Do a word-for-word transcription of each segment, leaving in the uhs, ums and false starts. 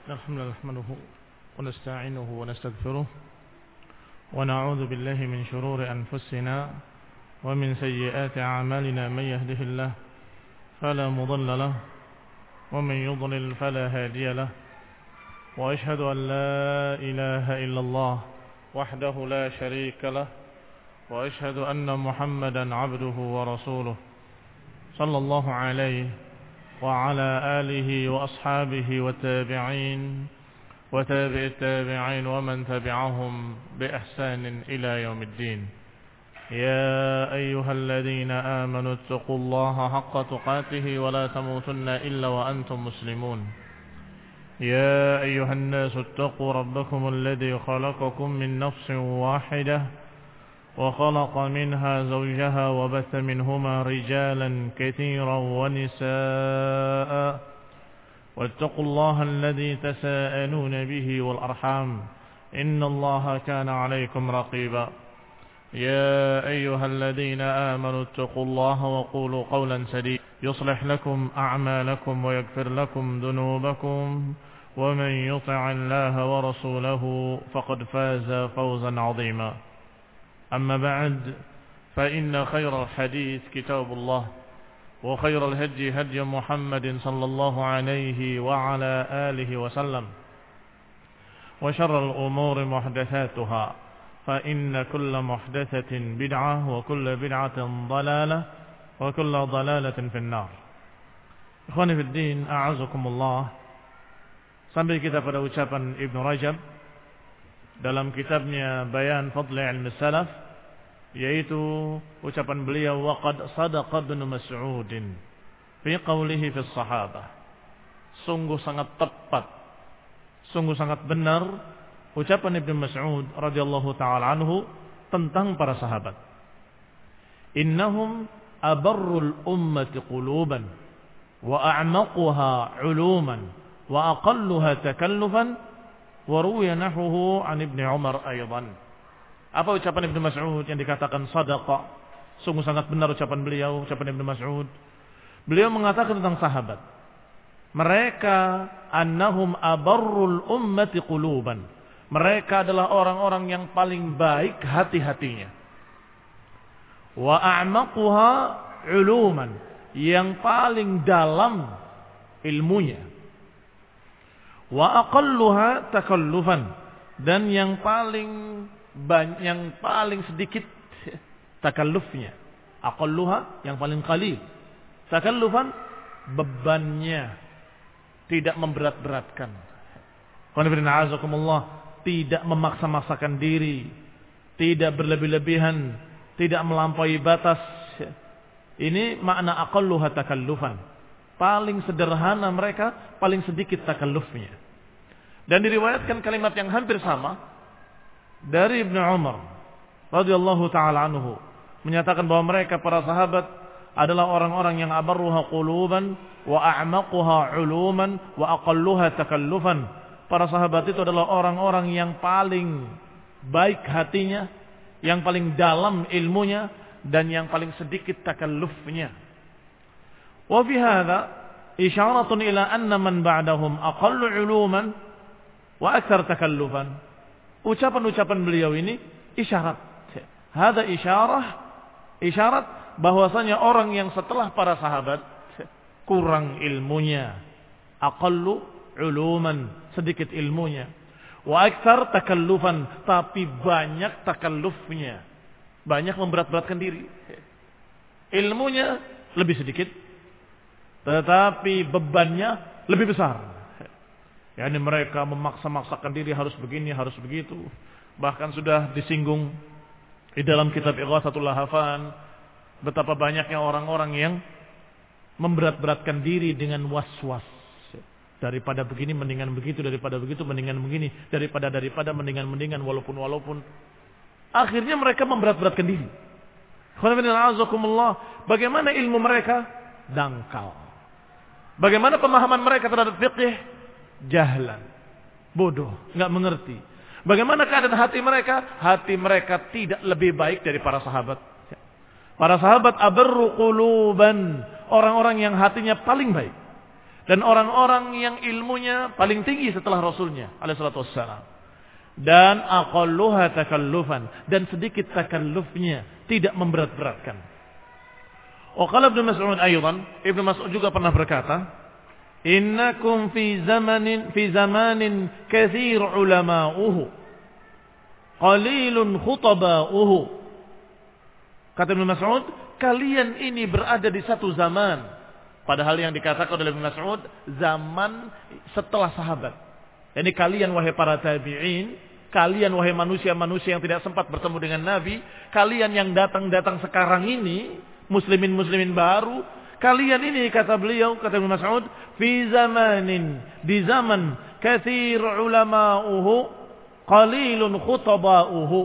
الحمد لله نحمده ونستعينه ونستغفره ونعوذ بالله من شرور أنفسنا ومن سيئات أعمالنا. من يهده الله فلا مضل له ومن يضلل فلا هادي له، وأشهد أن لا إله إلا الله وحده لا شريك له، وأشهد أن محمدا عبده ورسوله صلى الله عليه وعلى آله وأصحابه والتابعين وتابع التابعين ومن تبعهم بإحسان إلى يوم الدين. يا أيها الذين آمنوا اتقوا الله حق تقاته ولا تموتن إلا وأنتم مسلمون. يا أيها الناس اتقوا ربكم الذي خلقكم من نفس واحدة وخلق منها زوجها وبث منهما رجالا كثيرا ونساء، واتقوا الله الذي تساءلون به والأرحام إن الله كان عليكم رقيبا. يا أيها الذين آمنوا اتقوا الله وقولوا قولا سديدا يصلح لكم أعمالكم ويغفر لكم ذنوبكم، ومن يطع الله ورسوله فقد فاز فوزا عظيما. أما بعد، فإن خير الحديث كتاب الله، وخير الهدي هدي محمد صلى الله عليه وعلى آله وسلم، وشر الأمور محدثاتها، فإن كل محدثة بدعة وكل بدعة ضلالة وكل ضلالة في النار. Ikhwani fi din, a'azakumullah. Sambil kita pada ucapan Ibnu Rajab dalam kitabnya Bayan Fadli Ilmi Salaf, yaitu ucapan beliau waqad sadaqa Ibnu Mas'ud fi qawlihi fi sahabah. Sungguh sangat tepat, sungguh sangat benar ucapan Ibnu Mas'ud radhiyallahu taala anhu tentang para sahabat. Innahum abarrul ummati quluban wa a'maquha 'uluman wa aqalluha takallufan wa ruwiya nahwuhu an Ibnu Umar aidan. Apa ucapan Ibnu Mas'ud yang dikatakan sadaqa? Sungguh sangat benar ucapan beliau, ucapan Ibnu Mas'ud. Beliau mengatakan tentang sahabat, mereka annahum abarrul ummati quluban. Mereka adalah orang-orang yang paling baik hati-hatinya. Wa a'maquha 'uluman, yang paling dalam ilmunya. Wa aqalluha takallufan, dan yang paling banyak, yang paling sedikit takallufnya. Aqalluha yang paling qalil. Takallufan bebannya tidak memberat-beratkan. Qanifidina azakumullah, tidak memaksa-maksakan diri, tidak berlebih-lebihan, tidak melampaui batas. Ini makna aqalluha takallufan. Paling sederhana mereka, paling sedikit takallufnya. Dan diriwayatkan kalimat yang hampir sama dari Ibnu Umar radhiyallahu taala anhu, menyatakan bahwa mereka para sahabat adalah orang-orang yang abarruha quluban wa a'maquha 'uluman wa aqalluha takallufan. Para sahabat itu adalah orang-orang yang paling baik hatinya, yang paling dalam ilmunya, dan yang paling sedikit takallufnya. Wa fi hadza isyaratun ila anna man ba'dahum aqallu 'uluman wa aktsar takallufan. Ucapan-ucapan beliau ini isyarat. Hadza isyarah, isyarat bahwasanya orang yang setelah para sahabat kurang ilmunya, aqallu 'uluman, sedikit ilmunya, wa aktsar takallufan, tapi banyak takallufnya, banyak memberat-beratkan diri. Ilmunya lebih sedikit, tetapi bebannya lebih besar. Yani mereka memaksa-maksakan diri harus begini, harus begitu. Bahkan sudah disinggung di dalam kitab Ighatsatul Lahafan betapa banyaknya orang-orang yang memberat-beratkan diri dengan was-was. Daripada begini mendingan begitu, daripada begitu mendingan begini, daripada daripada mendingan mendingan walaupun walaupun. Akhirnya mereka memberat-beratkan diri. Bagaimana ilmu mereka? Dangkal. Bagaimana pemahaman mereka terhadap fiqh? Jahlan, bodoh, enggak mengerti. Bagaimana keadaan hati mereka? Hati mereka tidak lebih baik dari para sahabat. Para sahabat abarru quluban, orang-orang yang hatinya paling baik. Dan orang-orang yang ilmunya paling tinggi setelah Rasulnya alaihi salatu wassalam. Dan aqalluha takallufan, dan sedikit takallufnya, tidak memberat-beratkan. Wa qala Ibnu Mas'ud aydan, Ibnu Mas'ud juga pernah berkata, innakum fi zamanin fi zamanin katsir ulama'uhu qalilun khutaba'uhu. Kata Ibnu Mas'ud, kalian ini berada di satu zaman. Padahal yang dikatakan oleh Ibnu Mas'ud zaman setelah sahabat. Jadi kalian wahai para tabi'in, kalian wahai manusia-manusia yang tidak sempat bertemu dengan Nabi, kalian yang datang-datang sekarang ini, muslimin-muslimin baru, kalian ini kata beliau, kata Ibnu Mas'ud, fi zamanin, di zaman katsir ulama'uhu qalilun khutaba'uhu.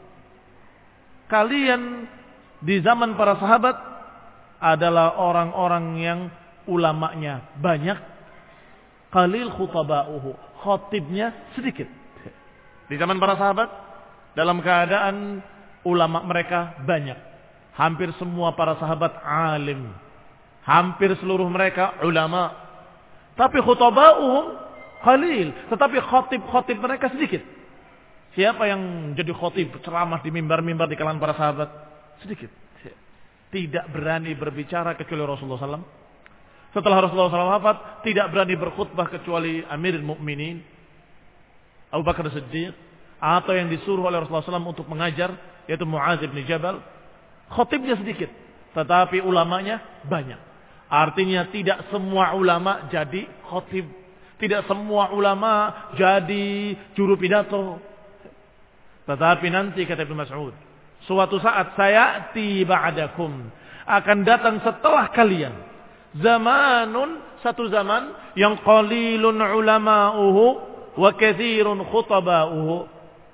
Kalian di zaman para sahabat adalah orang-orang yang ulamanya banyak, qalil khutaba'uhu, khatibnya sedikit. Di zaman para sahabat dalam keadaan ulama mereka banyak. Hampir semua para sahabat alim. Hampir seluruh mereka ulama. Tapi khutaba'uhum qalil, tetapi khatib-khatib mereka sedikit. Siapa yang jadi khatib ceramah di mimbar-mimbar di kalangan para sahabat? Sedikit. Tidak berani berbicara kecuali Rasulullah sallallahu alaihi wasallam. Setelah Rasulullah sallallahu alaihi wasallam wafat, tidak berani berkhutbah kecuali Amirul Mukminin Abu Bakar Siddiq, atau yang disuruh oleh Rasulullah sallallahu alaihi wasallam untuk mengajar, yaitu Mu'adz bin Jabal. Khatibnya sedikit, tetapi ulamanya banyak. Artinya tidak semua ulama jadi khatib, tidak semua ulama jadi juru pidato. Tetapi nanti kata Ibnu Mas'ud, suatu saat sayati ba'dakum, akan datang setelah kalian zamanun, satu zaman yang qalilun ulama'uhu wa katsirun khutaba'uhu.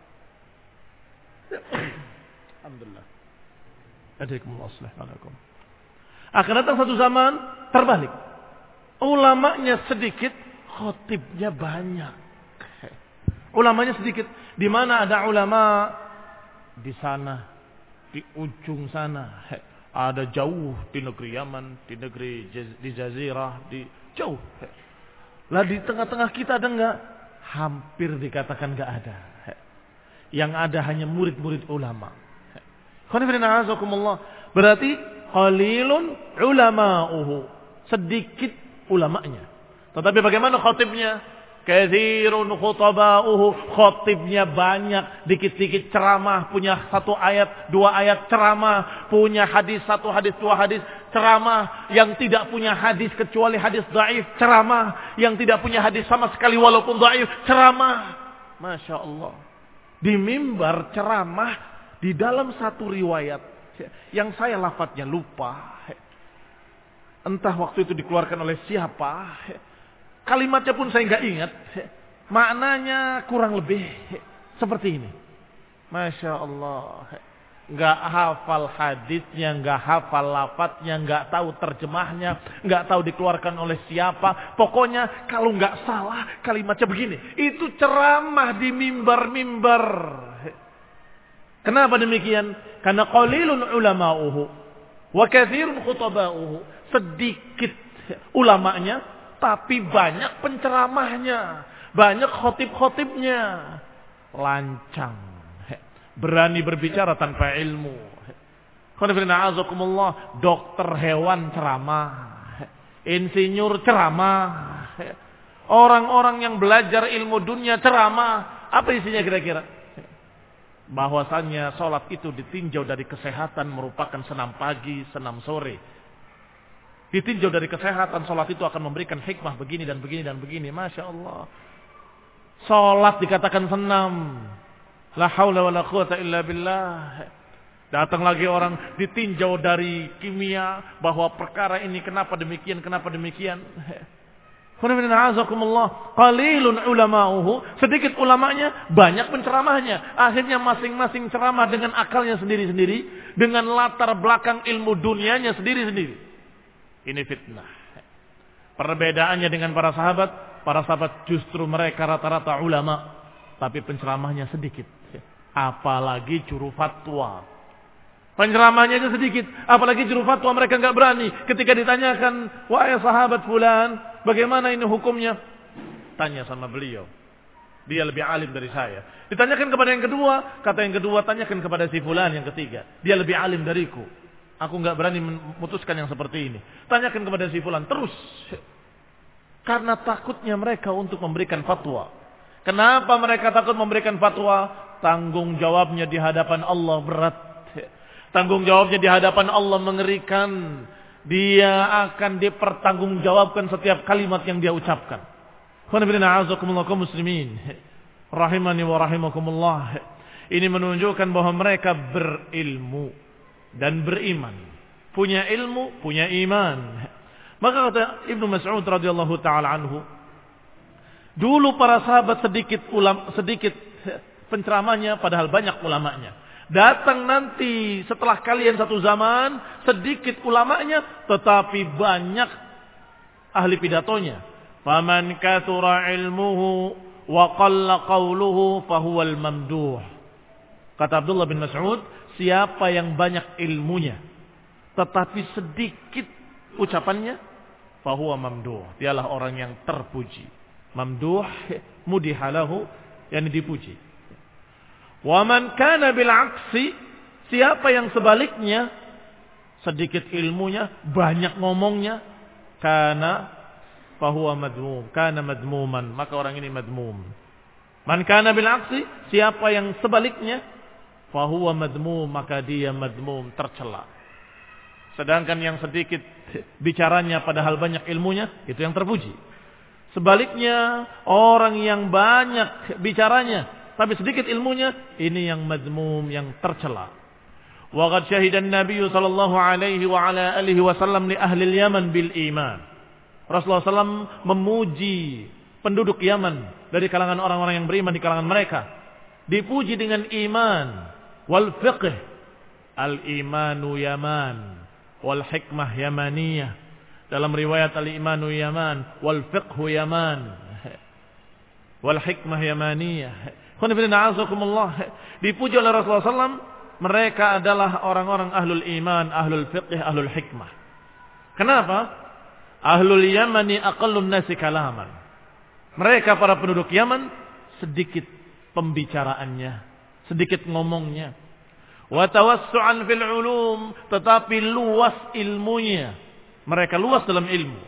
Alhamdulillah. Adakumullah. Akan datang satu zaman terbalik. Ulamanya sedikit, khatibnya banyak. Ulamanya sedikit. Di mana ada ulama di sana, di ujung sana, ada jauh di negeri Yaman, di negeri di Jazirah, di jauh. Lah di tengah-tengah kita ada enggak? Hampir dikatakan enggak ada. Yang ada hanya murid-murid ulama. Berarti qalilun ulama'uhu, sedikit ulamanya. Tetapi bagaimana khatibnya? Katsirun khutaba'uhu, khatibnya banyak, dikit-dikit ceramah, punya satu ayat, dua ayat ceramah, punya hadis, satu hadis, dua hadis ceramah, yang tidak punya hadis kecuali hadis dhaif ceramah, yang tidak punya hadis sama sekali walaupun dhaif ceramah. Masya Allah. Di mimbar ceramah, di dalam satu riwayat yang saya lafadznya lupa, entah waktu itu dikeluarkan oleh siapa, kalimatnya pun saya nggak ingat, maknanya kurang lebih seperti ini. Masya Allah, nggak hafal hadisnya, nggak hafal lafadznya, nggak tahu terjemahnya, nggak tahu dikeluarkan oleh siapa. Pokoknya kalau nggak salah kalimatnya begini. Itu ceramah di mimbar-mimbar. Kenapa demikian? Karena qalilun ulama'uhu wa katsirun khutaba'uhu. Sedikit ulamanya, tapi banyak penceramahnya, banyak khotib-khotibnya. Lancang, berani berbicara tanpa ilmu. Dokter hewan ceramah, insinyur ceramah, orang-orang yang belajar ilmu dunia ceramah. Apa isinya kira-kira? Bahwasannya sholat itu ditinjau dari kesehatan, merupakan senam pagi, senam sore. Ditinjau dari kesehatan, sholat itu akan memberikan hikmah begini dan begini dan begini. Masya Allah. Sholat dikatakan senam. La haula wa la quwata illa billah. Datang lagi orang ditinjau dari kimia, bahwa perkara ini kenapa demikian, kenapa demikian. Qalilun ulama'uhu, sedikit ulamanya, banyak penceramahnya. Akhirnya masing-masing ceramah dengan akalnya sendiri-sendiri, dengan latar belakang ilmu dunianya sendiri-sendiri. Ini fitnah. Perbedaannya dengan para sahabat, para sahabat justru mereka rata-rata ulama, tapi penceramahnya sedikit. Apalagi juru fatwa. Penceramahnya aja sedikit. Apalagi juru fatwa mereka nggak berani. Ketika ditanyakan, wahai sahabat fulan, bagaimana ini hukumnya? Tanya sama beliau. Dia lebih alim dari saya. Ditanyakan kepada yang kedua, kata yang kedua, tanyakan kepada si fulan yang ketiga. Dia lebih alim dariku. Aku nggak berani memutuskan yang seperti ini. Tanyakan kepada si fulan. Terus. Karena takutnya mereka untuk memberikan fatwa. Kenapa mereka takut memberikan fatwa? Tanggung jawabnya di hadapan Allah berat. Tanggung jawabnya di hadapan Allah mengerikan. Dia akan dipertanggungjawabkan setiap kalimat yang dia ucapkan. Muslimin rahimani wa rahimakumullah. Ini menunjukkan bahwa mereka berilmu dan beriman. Punya ilmu, punya iman. Maka kata Ibnu Mas'ud radhiyallahu taala anhu, dulu para sahabat sedikit ulama, sedikit penceramahnya padahal banyak ulamanya. Datang nanti setelah kalian satu zaman, sedikit ulamanya tetapi banyak ahli pidatonya. Faman kathura ilmuhu wa qalla qawluhu fahuwal mamduh. Kata Abdullah bin Mas'ud, siapa yang banyak ilmunya tetapi sedikit ucapannya, fahuwa mamduh. Dialah orang yang terpuji. Mamduh mudihalahu, yang dipuji. Wa man kana bil aksi, siapa yang sebaliknya, sedikit ilmunya, banyak ngomongnya, kana fahuwa madmum, kana madmuman, maka orang ini madmum. Man kana bil aksi, siapa yang sebaliknya, fahuwa madmum, maka dia madmum, tercela. Sedangkan yang sedikit bicaranya padahal banyak ilmunya, itu yang terpuji. Sebaliknya, orang yang banyak bicaranya tapi sedikit ilmunya, ini yang madmum, yang tercela. Wa qad syahida an-nabiy sallallahu alaihi wa ala alihi wasallam li ahli al-Yaman bil iman. Rasulullah sallallahu alaihi wasallam memuji penduduk Yaman dari kalangan orang-orang yang beriman di kalangan mereka. Dipuji dengan iman wal fiqh. Al-imanu yaman wal hikmah yamaniyah. Dalam riwayat al-imanu yaman wal fiqhu yaman wal hikmah yamaniyah. Dipuji oleh Rasulullah sallallahu alaihi wasallam, mereka adalah orang-orang ahlul iman, ahlul fiqh, ahlul hikmah. Kenapa? Ahlul Yamani aqallun nasi kalaman. Mereka para penduduk Yaman sedikit pembicaraannya, sedikit ngomongnya. Wa tawassu'an fil ulum, tetapi luas ilmunya. Mereka luas dalam ilmu.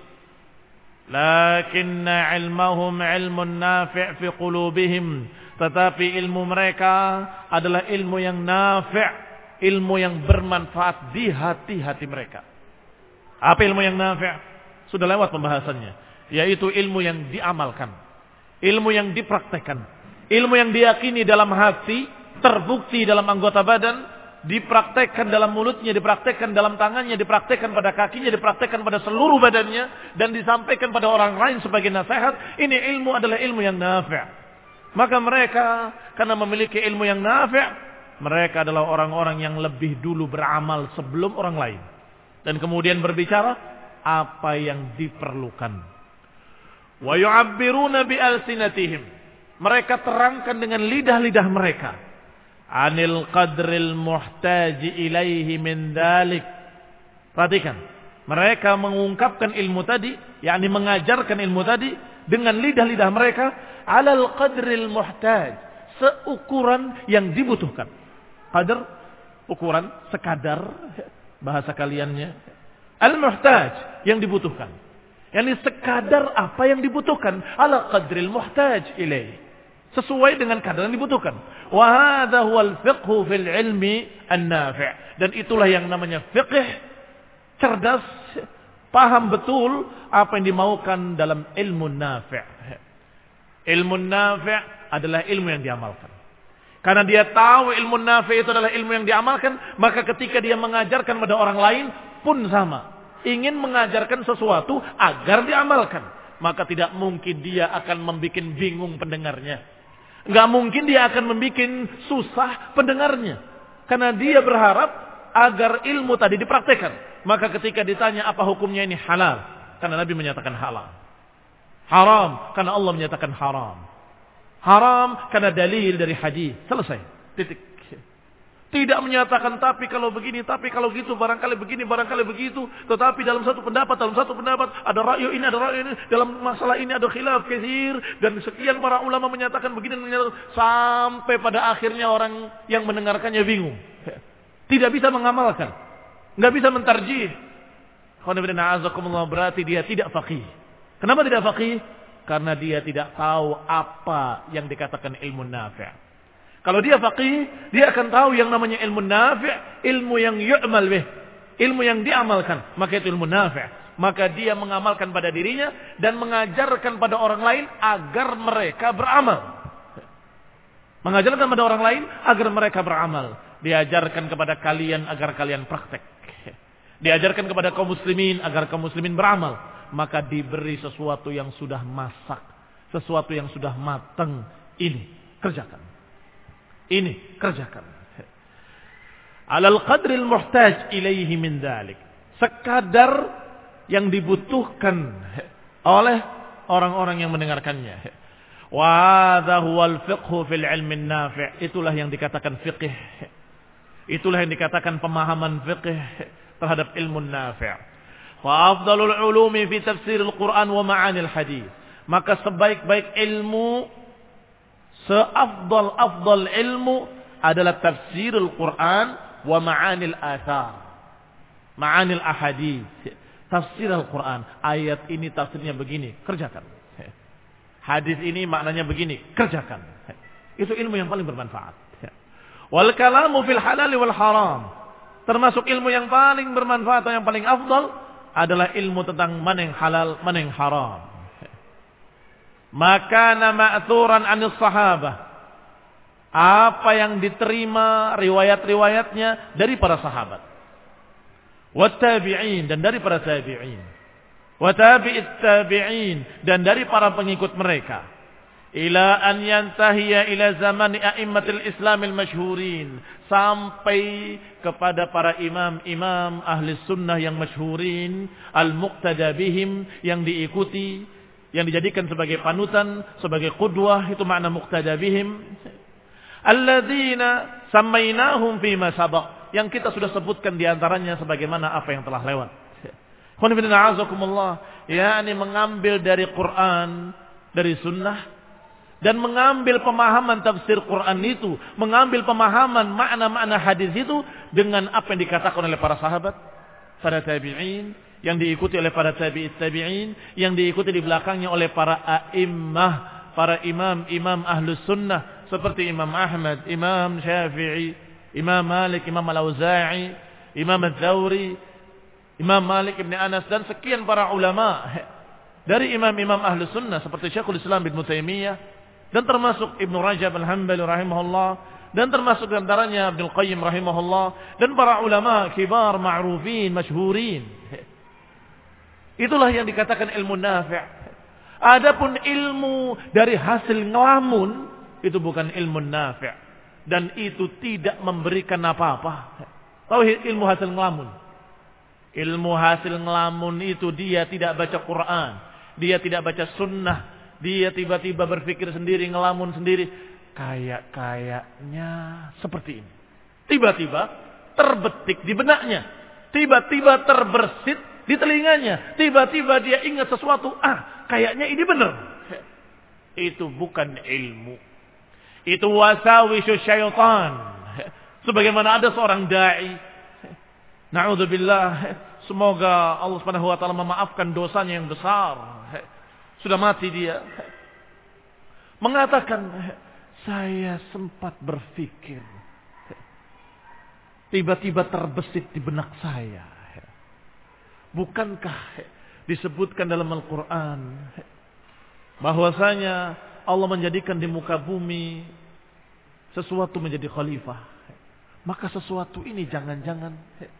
Lakinna ilmahum ilmun nafi' fi qulubihim. Tetapi ilmu mereka adalah ilmu yang nafi', ilmu yang bermanfaat di hati-hati mereka. Apa ilmu yang nafi'? Sudah lewat pembahasannya, yaitu ilmu yang diamalkan, ilmu yang dipraktekkan, ilmu yang diyakini dalam hati, terbukti dalam anggota badan, dipraktekkan dalam mulutnya, dipraktekkan dalam tangannya, dipraktekkan pada kakinya, dipraktekkan pada seluruh badannya, dan disampaikan pada orang lain sebagai nasihat. Ini ilmu adalah ilmu yang nafi'. Maka mereka karena memiliki ilmu yang nafi', mereka adalah orang-orang yang lebih dulu beramal sebelum orang lain. Dan kemudian berbicara apa yang diperlukan. Wa yu'abbiruna bi alsinatihim. Mereka terangkan dengan lidah-lidah mereka. Anil qadril muhtaji ilaihi min dalik. Perhatikan. Mereka mengungkapkan ilmu tadi, yakni mengajarkan ilmu tadi dengan lidah-lidah mereka alal qadril muhtaj, seukuran yang dibutuhkan. Qadr, ukuran, sekadar, bahasa kaliannya. Al-muhtaj, yang dibutuhkan. Yani sekadar apa yang dibutuhkan. Ala qadril muhtaj ilaih, sesuai dengan kadar yang dibutuhkan. Wa hadha huwal fiqhu fil ilmi an-nafi'. Dan itulah yang namanya fiqh, cerdas, paham betul apa yang dimaukan dalam ilmu nafi'. Ilmu nafi' adalah ilmu yang diamalkan. Karena dia tahu ilmu nafi' itu adalah ilmu yang diamalkan, maka ketika dia mengajarkan pada orang lain pun sama. Ingin mengajarkan sesuatu agar diamalkan, maka tidak mungkin dia akan membuat bingung pendengarnya. Enggak mungkin dia akan membuat susah pendengarnya. Karena dia berharap agar ilmu tadi dipraktekkan. Maka ketika ditanya apa hukumnya ini, halal, karena Nabi menyatakan halal. Haram, karena Allah menyatakan haram. Haram, karena dalil dari hadis. Selesai. Titik. Tidak menyatakan tapi kalau begini, tapi kalau gitu, barangkali begini, barangkali begitu. Tetapi dalam satu pendapat, dalam satu pendapat ada ra'yu ini, ada ra'yu ini. Dalam masalah ini ada khilaf katsir dan sekian para ulama menyatakan begini, menyatakan, sampai pada akhirnya orang yang mendengarkannya bingung. Tidak bisa mengamalkan, nggak bisa mentarjih. Berarti dia tidak faqih. Kenapa tidak faqih? Karena dia tidak tahu apa yang dikatakan ilmu nafi'. Kalau dia faqih, dia akan tahu yang namanya ilmu nafi', ilmu yang yu'mal bih, ilmu yang diamalkan, maka itu ilmu nafi'. Maka dia mengamalkan pada dirinya dan mengajarkan pada orang lain agar mereka beramal. Mengajarkan pada orang lain agar mereka beramal. Diajarkan kepada kalian agar kalian praktek. Diajarkan kepada kaum muslimin agar kaum muslimin beramal. Maka diberi sesuatu yang sudah masak, sesuatu yang sudah matang. Ini kerjakan. Ini kerjakan. Alal qadril muhtaj ilaihi min dzalik. Sekadar yang dibutuhkan oleh orang-orang yang mendengarkannya. Wa hadza huwal fiqhu fil ilmi nafi'. Itulah yang dikatakan fiqh. Itulah yang dikatakan pemahaman fiqh terhadap ilmu nafi'. Wa afdalul ulumi fi tafsiril Qur'an wa ma'anil hadis. Maka sebaik-baik ilmu, seafdal-afdal ilmu adalah tafsirul Quran wa ma'anil athar. Ma'anil ahadith. Tafsir Al-Quran. Ayat ini tafsirnya begini, kerjakan. Hadis ini maknanya begini, kerjakan. Itu ilmu yang paling bermanfaat. Wal kalamu fil halal wal haram. Termasuk ilmu yang paling bermanfaat atau yang paling afdal adalah ilmu tentang mana yang halal, mana yang haram. Maka nama ma'thuran anis sahabah. Apa yang diterima riwayat-riwayatnya dari para sahabat. Wa tabi'in, dan dari para tabi'in. Wa tabi'it tabi'in, dan dari para pengikut mereka. Ila an yantahiya ila zamani a'immatil islamil masyhurin. Sampai kepada para imam-imam ahli sunnah yang masyhurin. Al-muqtada bihim, yang diikuti, yang dijadikan sebagai panutan, sebagai qudwah, itu makna muqtada bihim. Alladzina samainahum fima sabaq, yang kita sudah sebutkan diantaranya sebagaimana apa yang telah lewat. Khon bin a'azakumullah, yakni mengambil dari Quran, dari sunnah, dan mengambil pemahaman tafsir Quran itu, mengambil pemahaman makna-makna hadis itu dengan apa yang dikatakan oleh para sahabat, para tabi'in, yang diikuti oleh para tabi'it tabi'in, yang diikuti di belakangnya oleh para a'immah, para imam-imam ahlus sunnah, seperti Imam Ahmad, Imam Syafi'i, Imam Malik, Imam Al-Auza'i, Imam Al-Thawri, Imam Malik ibn Anas, dan sekian para ulama dari imam-imam ahlus sunnah seperti Syekhul Islam Ibnu Taimiyah, dan termasuk Ibnu Rajab Al-Hambali rahimahullah, dan termasuk diantaranya Ibnu Qayyim rahimahullah, dan para ulama kibar, ma'rufin, masyhurin. Itulah yang dikatakan ilmu nafi'. Adapun ilmu dari hasil ngelamun, itu bukan ilmu nafi'. Dan itu tidak memberikan apa-apa. Tahu ilmu hasil ngelamun? Ilmu hasil ngelamun itu dia tidak baca Quran, dia tidak baca sunnah, dia tiba-tiba berpikir sendiri, ngelamun sendiri. Kayak-kayaknya seperti ini. Tiba-tiba terbetik di benaknya. Tiba-tiba terbersit di telinganya. Tiba-tiba dia ingat sesuatu. Ah, kayaknya ini benar. Itu bukan ilmu. Itu wasawisu syaitan. Sebagaimana ada seorang da'i. Na'udzubillah. Semoga Allah Subhanahu wa taala memaafkan dosanya yang besar. Sudah mati dia. Mengatakan, saya sempat berpikir. Tiba-tiba terbesit di benak saya. Bukankah disebutkan dalam Al-Quran bahwasanya Allah menjadikan di muka bumi sesuatu menjadi khalifah. Maka sesuatu ini jangan-jangan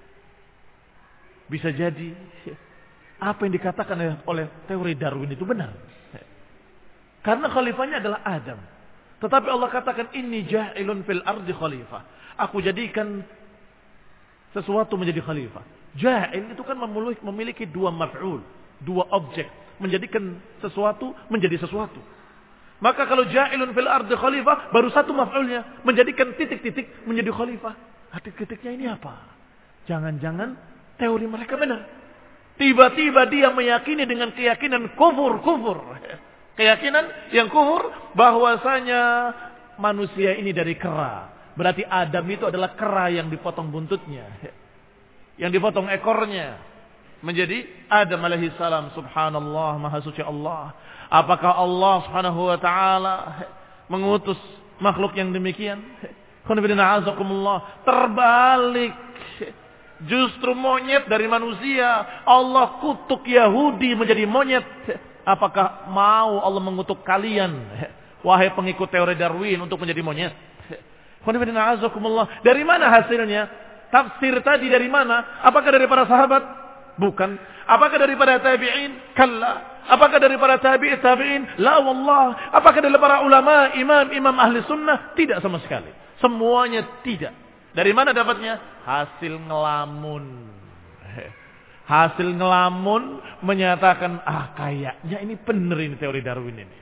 bisa jadi apa yang dikatakan oleh teori Darwin itu benar. Karena khalifahnya adalah Adam. Tetapi Allah katakan inni ja'ilun fil ardi khalifah. Aku jadikan sesuatu menjadi khalifah. Ja'il itu kan memiliki dua maf'ul, dua objek, menjadikan sesuatu menjadi sesuatu. Maka kalau ja'ilun fil ardi khalifah, baru satu maf'ulnya, menjadikan titik-titik menjadi khalifah. Hati-hatinya ini apa? Jangan-jangan teori mereka benar. Tiba-tiba dia meyakini dengan keyakinan kufur-kufur. Keyakinan yang kufur bahwasanya manusia ini dari kera. Berarti Adam itu adalah kera yang dipotong buntutnya. Yang dipotong ekornya. Menjadi Adam alaihi salam. Subhanallah, maha suci Allah. Apakah Allah subhanahu wa ta'ala mengutus makhluk yang demikian? Terbalik. Justru monyet dari manusia. Allah kutuk Yahudi menjadi monyet. Apakah mau Allah mengutuk kalian, wahai pengikut teori Darwin, untuk menjadi monyet? Dari mana hasilnya? Tafsir tadi dari mana? Apakah dari para sahabat? Bukan. Apakah daripada tabi'in? Kalla. Apakah daripada tabi'in tabi'in? La wallah. Apakah dari para ulama, imam-imam ahli sunnah? Tidak sama sekali. Semuanya tidak. Dari mana dapatnya? Hasil ngelamun. Hasil ngelamun menyatakan, ah kayaknya ini benar ini teori Darwin ini.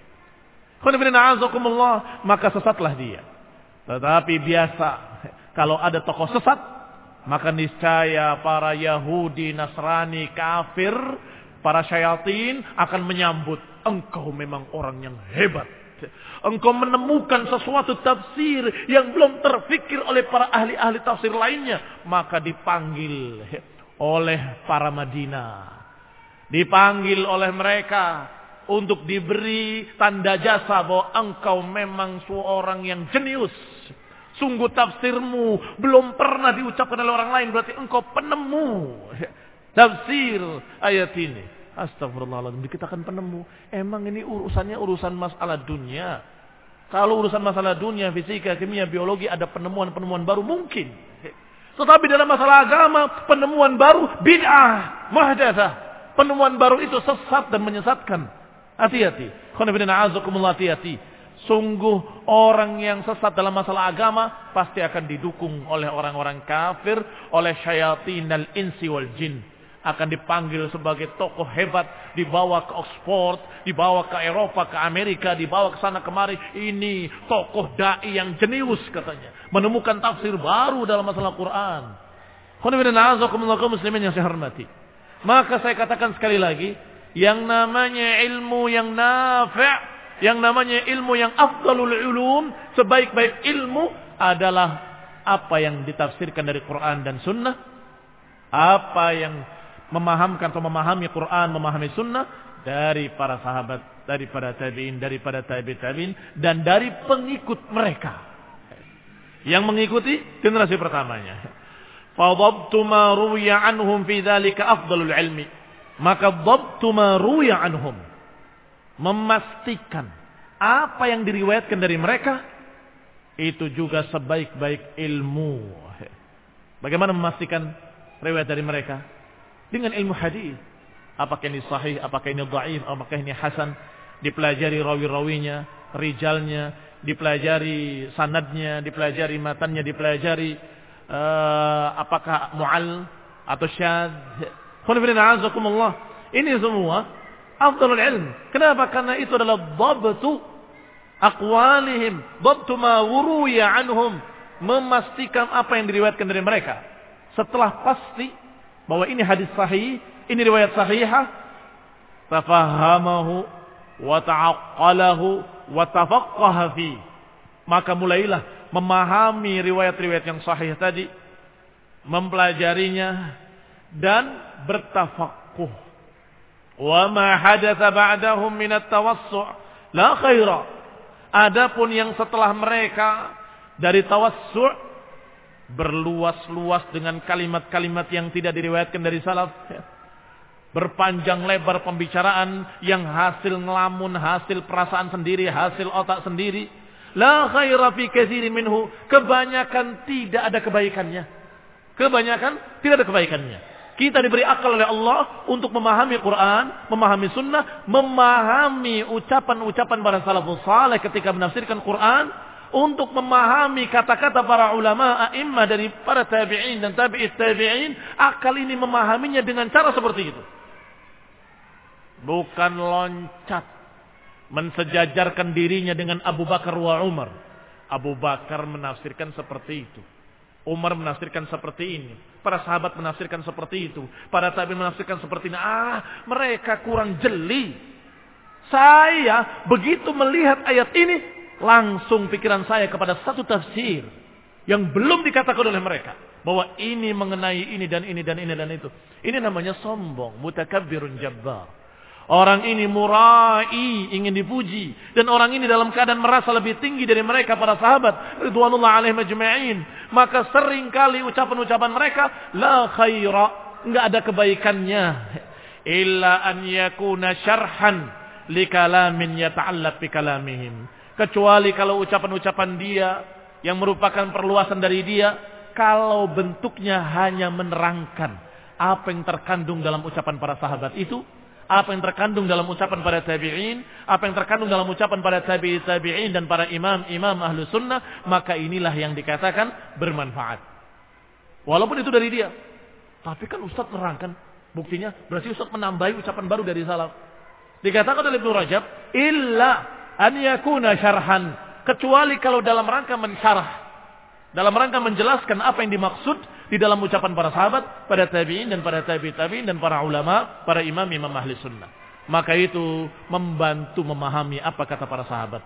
Maka sesatlah dia. Tetapi biasa, kalau ada tokoh sesat, maka niscaya para Yahudi, Nasrani, kafir, para syayatin akan menyambut. Engkau memang orang yang hebat. Engkau menemukan sesuatu tafsir yang belum terfikir oleh para ahli-ahli tafsir lainnya. Maka dipanggil oleh para Madinah. Dipanggil oleh mereka untuk diberi tanda jasa bahwa engkau memang seorang yang jenius. Sungguh tafsirmu belum pernah diucapkan oleh orang lain. Berarti engkau penemu tafsir ayat ini. Astagfirullahaladzim, dikatakan penemu. Emang ini urusannya urusan masalah dunia. Kalau urusan masalah dunia, fisika, kimia, biologi, ada penemuan-penemuan baru mungkin. Tetapi dalam masalah agama, penemuan baru bid'ah, muhdatsah. Penemuan baru itu sesat dan menyesatkan. Hati-hati. Hati-hati. Sungguh orang yang sesat dalam masalah agama pasti akan didukung oleh orang-orang kafir, oleh syayatinal insi wal jin. Akan dipanggil sebagai tokoh hebat, dibawa ke Oxford, dibawa ke Eropa, ke Amerika, dibawa ke sana kemari. Ini tokoh dai yang jenius katanya, menemukan tafsir baru dalam masalah Quran. Muslimin yang saya hormati. Maka saya katakan sekali lagi, yang namanya ilmu yang nafi', yang namanya ilmu yang afdalul ulum, sebaik-baik ilmu adalah apa yang ditafsirkan dari Quran dan Sunnah, apa yang memahamkan atau memahami Quran, memahami Sunnah dari para sahabat, daripada tabi'in, daripada tabi' tabi'in, dan dari pengikut mereka yang mengikuti generasi pertamanya. Fadhabtu ma ruwiya anhum fi dzalika afdalul ilmi. Maka dhabtu ma ruwiya anhum, memastikan apa yang diriwayatkan dari mereka itu juga sebaik-baik ilmu. Bagaimana memastikan riwayat dari mereka? Dengan ilmu hadis. Apakah ini sahih, apakah ini dhaif, apakah ini hasan. Dipelajari rawi-rawinya, rijalnya, dipelajari sanadnya, dipelajari matannya, dipelajari uh, apakah mu'al atau syadz. Ini semua afdalul ilm. Kenapa? Karena itu adalah dhabtu aqwalihim, dhabtu ma wuruya anhum, memastikan apa yang diriwayatkan dari mereka. Setelah pasti bahwa ini hadis sahih, ini riwayat sahihah, tafahamahu wa ta'aqqalahu wa tafaqqaha fi. Maka mulailah memahami riwayat-riwayat yang sahih tadi, mempelajarinya dan bertafaqquh. Wa ma hadatsa ba'dahum min at-tawassu' la khaira. Adapun yang setelah mereka dari tawassu', berluas-luas dengan kalimat-kalimat yang tidak diriwayatkan dari salaf, berpanjang lebar pembicaraan yang hasil ngelamun, hasil perasaan sendiri, hasil otak sendiri, la khaira fi katsirin minhu, kebanyakan tidak ada kebaikannya. Kebanyakan tidak ada kebaikannya. Kita diberi akal oleh Allah untuk memahami Quran, memahami sunnah, memahami ucapan-ucapan para salafus saleh ketika menafsirkan Quran, untuk memahami kata-kata para ulama a'immah dari para tabi'in dan tabi'it tabi'in. Akal ini memahaminya dengan cara seperti itu. Bukan loncat mensejajarkan dirinya dengan Abu Bakar wa Umar. Abu Bakar menafsirkan seperti itu. Umar menafsirkan seperti ini. Para sahabat menafsirkan seperti itu. Para tabi'in menafsirkan seperti ini. Ah, mereka kurang jeli. Saya begitu melihat ayat ini, langsung pikiran saya kepada satu tafsir yang belum dikatakan oleh mereka. Bahwa ini mengenai ini dan ini dan ini dan itu. Ini namanya sombong. Mutakabbirun jabbar. Orang ini murai, ingin dipuji. Dan orang ini dalam keadaan merasa lebih tinggi dari mereka para sahabat. Ridwanullah alaihim ajma'in. Maka sering kali ucapan-ucapan mereka, la khaira. Enggak ada kebaikannya. Illa an yakuna syarhan li kalamin yata'allaq bi kalamihim. Kecuali kalau ucapan-ucapan dia yang merupakan perluasan dari dia, kalau bentuknya hanya menerangkan apa yang terkandung dalam ucapan para sahabat itu, apa yang terkandung dalam ucapan para tabi'in, apa yang terkandung dalam ucapan para tabi'i tabi'in dan para imam-imam ahlu sunnah, maka inilah yang dikatakan bermanfaat. Walaupun itu dari dia. Tapi kan Ustaz nerangkan, buktinya berarti Ustaz menambahi ucapan baru dari salaf. Dikatakan oleh Ibnu Rajab, illa an yakuna syarhan, kecuali kalau dalam rangka mensyarah, dalam rangka menjelaskan apa yang dimaksud di dalam ucapan para sahabat, para tabi'in dan para tabi'i tabi'in dan para ulama, para imam-imam ahli sunnah. Maka itu membantu memahami apa kata para sahabat.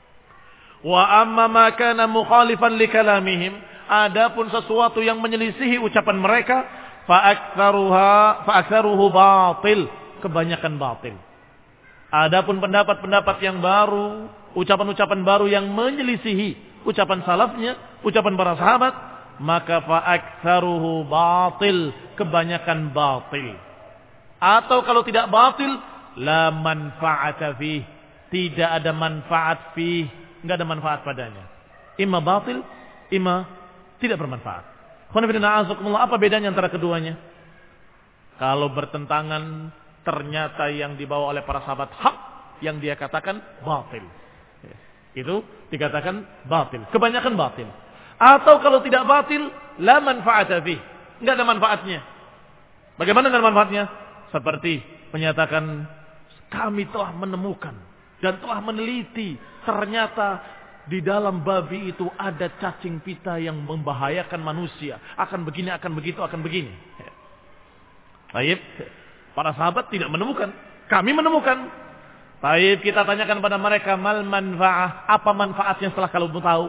Wa amma ma kana mukhalifan li kalamihim, adapun sesuatu yang menyelisihi ucapan mereka, fa aktsaruha fa aktsaruhu batil, kebanyakan batil. Adapun pendapat-pendapat yang baru, ucapan-ucapan baru yang menyelisihi ucapan salafnya, ucapan para sahabat, maka fa'aktsaruhu batil, kebanyakan batil. Atau kalau tidak batil, la manfa'ata fih, tidak ada manfaat fih, enggak ada manfaat padanya. Imma batil, imma tidak bermanfaat. Apa bedanya antara keduanya? Kalau bertentangan, ternyata yang dibawa oleh para sahabat hak, yang dia katakan batil. Itu dikatakan batil, kebanyakan batil. Atau kalau tidak batil, la manfa'ata fih, enggak ada manfaatnya. Bagaimana dengan manfaatnya? Seperti menyatakan kami telah menemukan dan telah meneliti, ternyata di dalam babi itu ada cacing pita yang membahayakan manusia, akan begini, akan begitu, akan begini. Baik, para sahabat tidak menemukan, kami menemukan. Baik, kita tanyakan pada mereka, mal manfa'ah, apa manfaatnya setelah kalau tahu?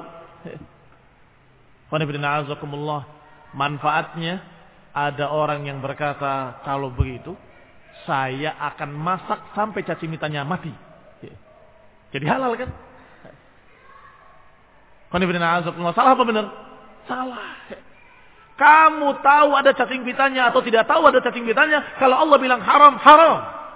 Manfaatnya, ada orang yang berkata, kalau begitu saya akan masak sampai cacing pitanya mati. Jadi halal kan? Salah apa benar? Salah. Kamu tahu ada cacing pitanya atau tidak tahu ada cacing pitanya, kalau Allah bilang haram, haram.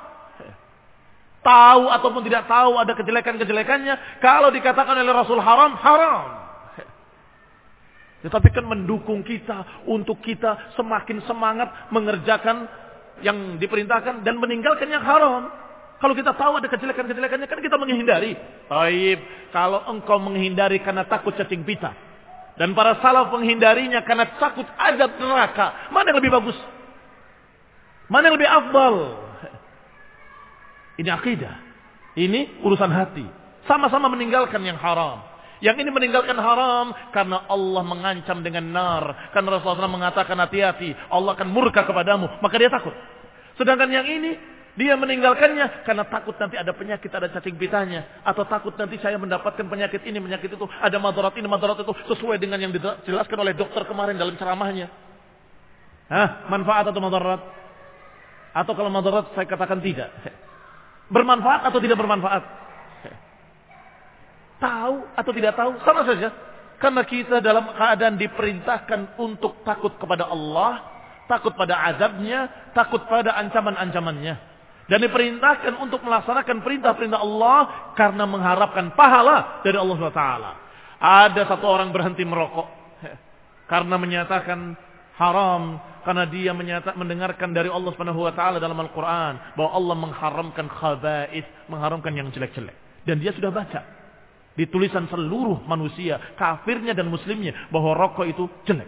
Tahu ataupun tidak tahu ada kejelekan-kejelekannya, kalau dikatakan oleh Rasul haram, haram. Tetapi kan mendukung kita untuk kita semakin semangat mengerjakan yang diperintahkan dan meninggalkan yang haram. Kalau kita tahu ada kejelekan-kejelekannya, kan kita menghindari. Baik, kalau engkau menghindari karena takut cacing pita, dan para salaf menghindarinya karena takut azab neraka, mana yang lebih bagus? Mana yang lebih afdal? Ini akidah. Ini urusan hati. Sama-sama meninggalkan yang haram. Yang ini meninggalkan haram karena Allah mengancam dengan nar. Karena Rasulullah mengatakan hati-hati, Allah akan murka kepadamu. Maka dia takut. Sedangkan yang ini, dia meninggalkannya karena takut nanti ada penyakit, ada cacing pitanya. Atau takut nanti saya mendapatkan penyakit ini, penyakit itu. Ada madarat ini, madarat itu. Sesuai dengan yang dijelaskan oleh dokter kemarin dalam ceramahnya. Hah? Manfaat atau madarat? Atau kalau madarat saya katakan tidak. Bermanfaat atau tidak bermanfaat? Tahu atau tidak tahu, sama saja. Karena kita dalam keadaan diperintahkan untuk takut kepada Allah, takut pada azabnya, takut pada ancaman-ancamannya. Dan diperintahkan untuk melaksanakan perintah-perintah Allah karena mengharapkan pahala dari Allah subhanahu wa taala. Ada satu orang berhenti merokok karena menyatakan haram, karena dia menyata, mendengarkan dari Allah subhanahu wa taala dalam Al-Quran bahwa Allah mengharamkan khaba'ith, mengharamkan yang jelek-jelek. Dan dia sudah baca di tulisan seluruh manusia, kafirnya dan muslimnya, bahwa rokok itu jelek.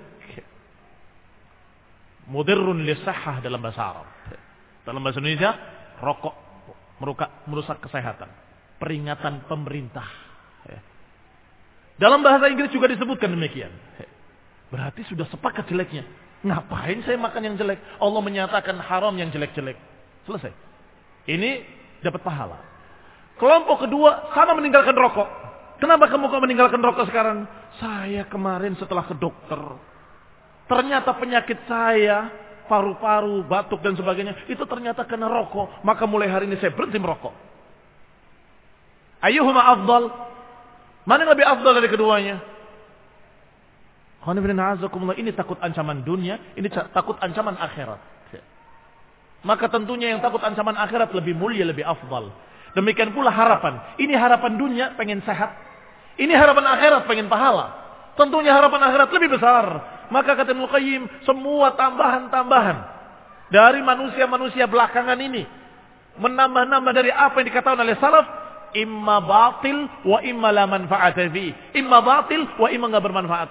Mudirrun lisahhah dalam bahasa Arab. Dalam bahasa Indonesia, rokok merusak kesehatan. Peringatan pemerintah. Dalam bahasa Inggris juga disebutkan demikian. Berarti sudah sepakat jeleknya. Ngapain saya makan yang jelek? Allah menyatakan haram yang jelek-jelek. Selesai. Ini dapat pahala. Kelompok kedua sama meninggalkan rokok. Kenapa kamu kok meninggalkan rokok sekarang? Saya kemarin setelah ke dokter, ternyata penyakit saya, paru-paru, batuk dan sebagainya, itu ternyata kena rokok. Maka mulai hari ini saya berhenti merokok. Ayyuhuma afdal? Mana yang lebih afdal dari keduanya? Ini takut ancaman dunia, ini takut ancaman akhirat. Maka tentunya yang takut ancaman akhirat lebih mulia, lebih afdal. Demikian pula harapan. Ini harapan dunia pengen sehat. Ini harapan akhirat pengen pahala. Tentunya harapan akhirat lebih besar. Maka kata Ibnu Qayyim, semua tambahan-tambahan dari manusia-manusia belakangan ini menambah-nambah dari apa yang dikatakan oleh salaf, imma batil wa imma la manfa'ata fi. Imma batil wa imma enggak bermanfaat.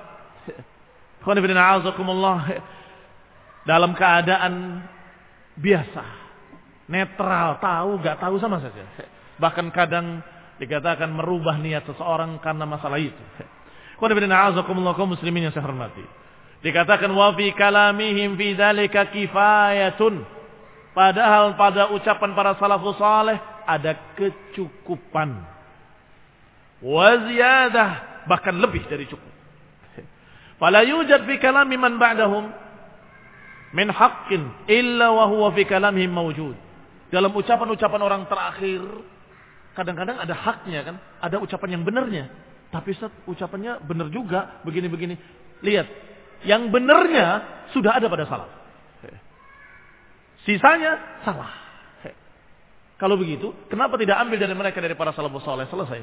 Dalam keadaan biasa, netral, tahu gak tahu sama saja. Bahkan kadang dikatakan merubah niat seseorang karena masalah itu. Muslimin yang saya hormati. Dikatakan wa fi kalamihim fi dzalika kifayatun. Padahal pada ucapan para salafus saleh ada kecukupan. Wa ziyadah, bahkan lebih dari cukup. Fala yujad fi kalami man ba'dahum min haqqin illa wa huwa fi kalamihim mawjud. Dalam ucapan-ucapan orang terakhir kadang-kadang ada haknya kan, ada ucapan yang benarnya. Tapi Ustaz, ucapannya benar juga begini-begini. Lihat, yang benarnya sudah ada pada salaf. Sisanya salah. Kalau begitu, kenapa tidak ambil dari mereka, dari para salafus saleh? Selesai.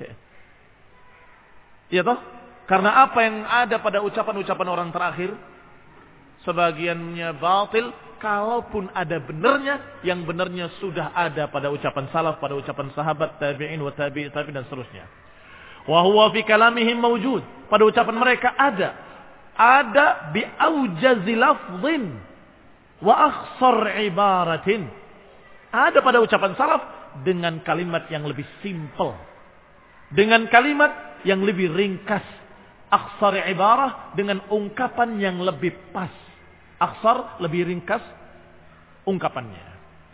Iya toh? Karena apa yang ada pada ucapan-ucapan orang terakhir, sebagiannya batil, kalaupun ada benarnya, yang benarnya sudah ada pada ucapan salaf, pada ucapan sahabat, tabi'in, wa tabi'i, tabi'in dan seterusnya. Wa huwa fi kalamihim mawjud. Pada ucapan mereka ada. Ada bi aujazi lafdhin wa akhsar ibaratin. Ada pada ucapan salaf dengan kalimat yang lebih simple. Dengan kalimat yang lebih ringkas. Akhsar ibarah dengan ungkapan yang lebih pas. Akhsar lebih ringkas ungkapannya.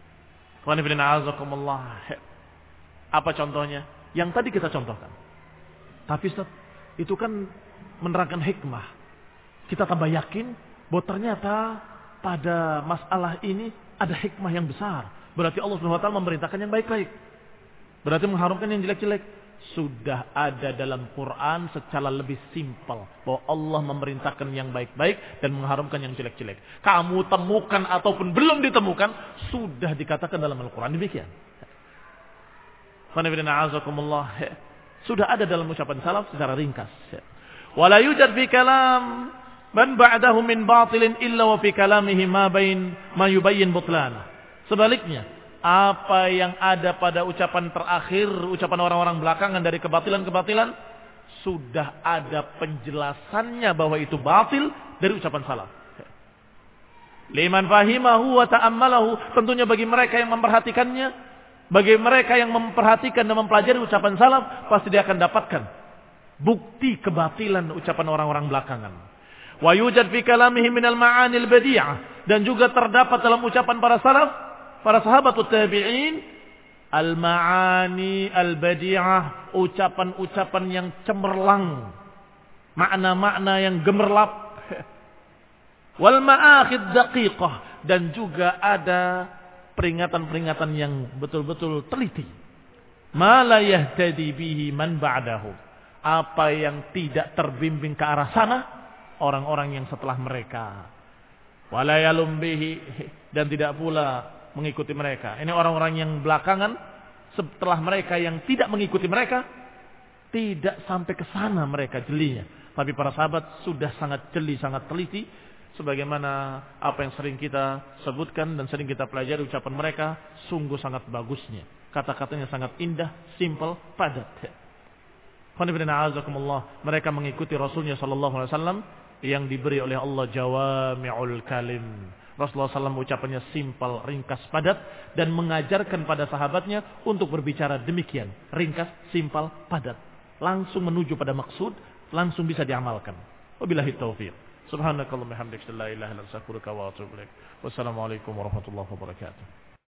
Apa contohnya? Yang tadi kita contohkan. Tapi Ustaz, itu kan menerangkan hikmah. Kita tambah yakin bahwa ternyata pada masalah ini ada hikmah yang besar. Berarti Allah Subhanahu wa taala memerintahkan yang baik-baik. Berarti mengharamkan yang jelek-jelek. Sudah ada dalam Quran secara lebih simpel bahwa Allah memerintahkan yang baik-baik dan mengharamkan yang jelek-jelek. Kamu temukan ataupun belum ditemukan, sudah dikatakan dalam Al-Quran demikian. Sudah ada dalam ucapan salaf secara ringkas. Wala yujad fi kalam man ba'dahu min batilin illa wa fi kalamihi ma bain ma yubayyin butlana. Sebaliknya, apa yang ada pada ucapan terakhir, ucapan orang-orang belakangan dari kebatilan-kebatilan, sudah ada penjelasannya bahwa itu batil dari ucapan salaf. Liman fahimahu wa ta'ammalahu, tentunya bagi mereka yang memperhatikannya, bagi mereka yang memperhatikan dan mempelajari ucapan salaf, pasti dia akan dapatkan bukti kebatilan ucapan orang-orang belakangan. Wa yujad fi kalamihim minal ma'anil badi'ah, dan juga terdapat dalam ucapan para salaf, para sahabat tabi'in, al-ma'ani al-badi'ah, ucapan-ucapan yang cemerlang, makna-makna yang gemerlap, wal ma'akhid daqiqah, dan juga ada peringatan-peringatan yang betul-betul teliti. Ma la yahtadi bihi man ba'dahu, apa yang tidak terbimbing ke arah sana orang-orang yang setelah mereka. Wala yalum bihi, dan tidak pula mengikuti mereka. Ini orang-orang yang belakangan setelah mereka yang tidak mengikuti mereka, tidak sampai ke sana mereka jelinya. Tapi para sahabat sudah sangat jeli, sangat teliti, sebagaimana apa yang sering kita sebutkan dan sering kita pelajari ucapan mereka, sungguh sangat bagusnya. Kata-katanya sangat indah, simple, padat. Mereka mengikuti Rasulnya sallallahu alaihi wasallam yang diberi oleh Allah jawami'ul kalim. Rasulullah sallallahu alaihi wasallam ucapannya simpel, ringkas, padat, dan mengajarkan pada sahabatnya untuk berbicara demikian, ringkas, simpel, padat, langsung menuju pada maksud, langsung bisa diamalkan. Wabillahi taufiq. Subhanakallahumma hamdaka la ilaha illa anta astaghfiruka wa atubu ilaik. Wassalamualaikum warahmatullahi wabarakatuh.